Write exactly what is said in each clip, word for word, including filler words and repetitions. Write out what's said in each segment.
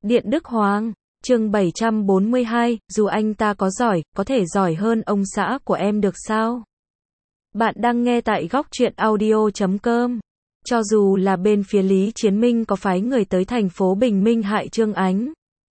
Điện Đức Hoàng, chương bảy trăm bốn mươi hai, dù anh ta có giỏi, có thể giỏi hơn ông xã của em được sao? Bạn đang nghe tại góc truyện audio chấm com. Cho dù là bên phía Lý Chiến Minh có phái người tới thành phố Bình Minh hại Trương Ánh,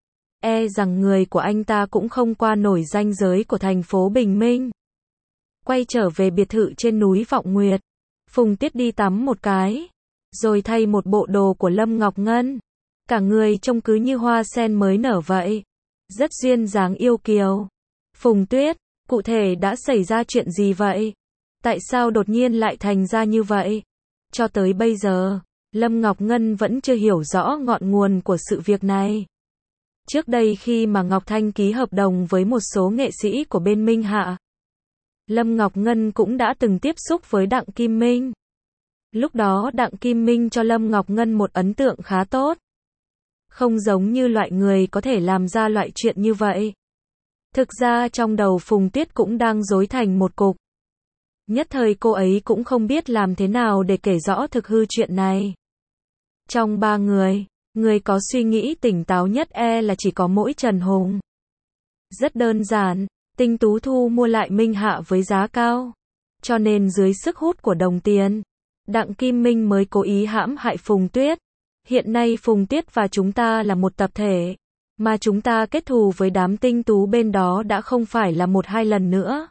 e rằng người của anh ta cũng không qua nổi ranh giới của thành phố Bình Minh. Quay trở về biệt thự trên núi Vọng Nguyệt, Phùng Tiết đi tắm một cái, rồi thay một bộ đồ của Lâm Ngọc Ngân. Cả người trông cứ như hoa sen mới nở vậy. Rất duyên dáng yêu kiều. Phùng Tuyết, cụ thể đã xảy ra chuyện gì vậy? Tại sao đột nhiên lại thành ra như vậy? Cho tới bây giờ, Lâm Ngọc Ngân vẫn chưa hiểu rõ ngọn nguồn của sự việc này. Trước đây khi mà Ngọc Thanh ký hợp đồng với một số nghệ sĩ của bên Minh Hạ, Lâm Ngọc Ngân cũng đã từng tiếp xúc với Đặng Kim Minh. Lúc đó Đặng Kim Minh cho Lâm Ngọc Ngân một ấn tượng khá tốt. Không giống như loại người có thể làm ra loại chuyện như vậy. Thực ra trong đầu Phùng Tuyết cũng đang rối thành một cục. Nhất thời cô ấy cũng không biết làm thế nào để kể rõ thực hư chuyện này. Trong ba người, người có suy nghĩ tỉnh táo nhất e là chỉ có mỗi Trần Hùng. Rất đơn giản, Tinh Tú thu mua lại Minh Hạ với giá cao. Cho nên dưới sức hút của đồng tiền, Đặng Kim Minh mới cố ý hãm hại Phùng Tuyết. Hiện nay Phùng Tuyết và chúng ta là một tập thể, mà chúng ta kết thù với đám Tinh Tú bên đó đã không phải là một hai lần nữa.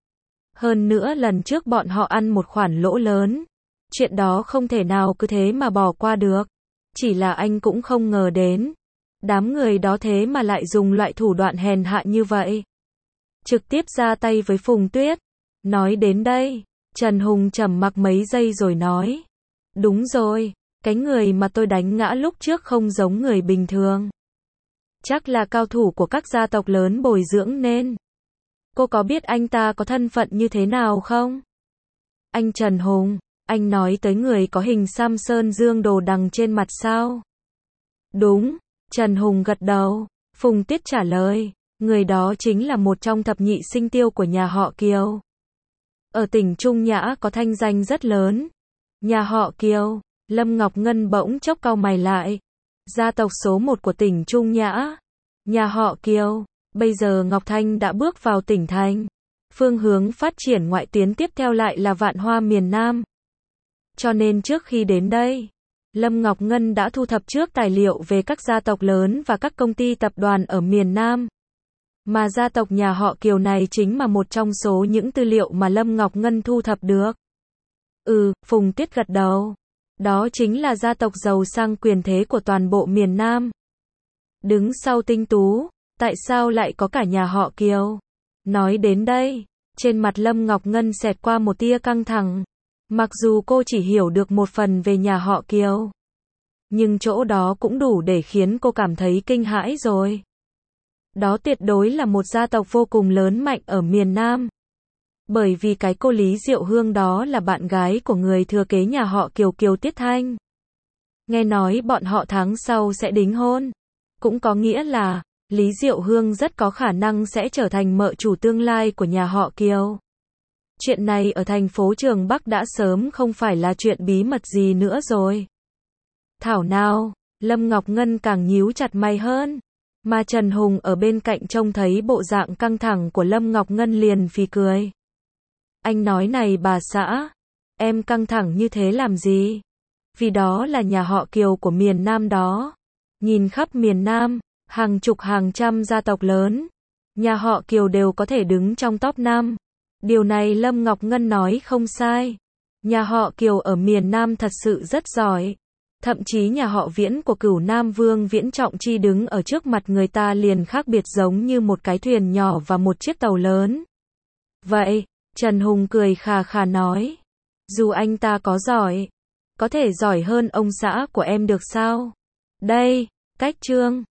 Hơn nữa lần trước bọn họ ăn một khoản lỗ lớn. Chuyện đó không thể nào cứ thế mà bỏ qua được. Chỉ là anh cũng không ngờ đến. Đám người đó thế mà lại dùng loại thủ đoạn hèn hạ như vậy. Trực tiếp ra tay với Phùng Tuyết. Nói đến đây, Trần Hùng trầm mặc mấy giây rồi nói. Đúng rồi, cái người mà tôi đánh ngã lúc trước không giống người bình thường. Chắc là cao thủ của các gia tộc lớn bồi dưỡng nên. Cô có biết anh ta có thân phận như thế nào không? Anh Trần Hùng, anh nói tới người có hình Sam Sơn Dương Đồ Đằng trên mặt sao? Đúng, Trần Hùng gật đầu. Phùng Tuyết trả lời, người đó chính là một trong thập nhị sinh tiêu của nhà họ Kiều. Ở tỉnh Trung Nhã có thanh danh rất lớn. Nhà họ Kiều, Lâm Ngọc Ngân bỗng chốc cau mày lại. Gia tộc số một của tỉnh Trung Nhã, nhà họ Kiều. Bây giờ Ngọc Thanh đã bước vào tỉnh thành. Phương hướng phát triển ngoại tuyến tiếp theo lại là Vạn Hoa miền Nam. Cho nên trước khi đến đây, Lâm Ngọc Ngân đã thu thập trước tài liệu về các gia tộc lớn và các công ty tập đoàn ở miền Nam. Mà gia tộc nhà họ Kiều này chính là một trong số những tư liệu mà Lâm Ngọc Ngân thu thập được. Ừ, Phùng Tuyết gật đầu. Đó chính là gia tộc giàu sang quyền thế của toàn bộ miền Nam. Đứng sau Tinh Tú, tại sao lại có cả nhà họ Kiều? Nói đến đây, trên mặt Lâm Ngọc Ngân xẹt qua một tia căng thẳng. Mặc dù cô chỉ hiểu được một phần về nhà họ Kiều, nhưng chỗ đó cũng đủ để khiến cô cảm thấy kinh hãi rồi. Đó tuyệt đối là một gia tộc vô cùng lớn mạnh ở miền Nam. Bởi vì cái cô Lý Diệu Hương đó là bạn gái của người thừa kế nhà họ Kiều Kiều Tiết Thanh. Nghe nói bọn họ tháng sau sẽ đính hôn. Cũng có nghĩa là, Lý Diệu Hương rất có khả năng sẽ trở thành mợ chủ tương lai của nhà họ Kiều. Chuyện này ở thành phố Trường Bắc đã sớm không phải là chuyện bí mật gì nữa rồi. Thảo nào, Lâm Ngọc Ngân càng nhíu chặt mày hơn. Mà Trần Hùng ở bên cạnh trông thấy bộ dạng căng thẳng của Lâm Ngọc Ngân liền phì cười. Anh nói này bà xã, em căng thẳng như thế làm gì? Vì đó là nhà họ Kiều của miền Nam đó. Nhìn khắp miền Nam, hàng chục hàng trăm gia tộc lớn, nhà họ Kiều đều có thể đứng trong top năm. Điều này Lâm Ngọc Ngân nói không sai. Nhà họ Kiều ở miền Nam thật sự rất giỏi. Thậm chí nhà họ Viễn của Cửu Nam Vương Viễn Trọng Chi đứng ở trước mặt người ta liền khác biệt giống như một cái thuyền nhỏ và một chiếc tàu lớn. Vậy, Trần Hùng cười khà khà nói. Dù anh ta có giỏi, có thể giỏi hơn ông xã của em được sao? Đây, cách chương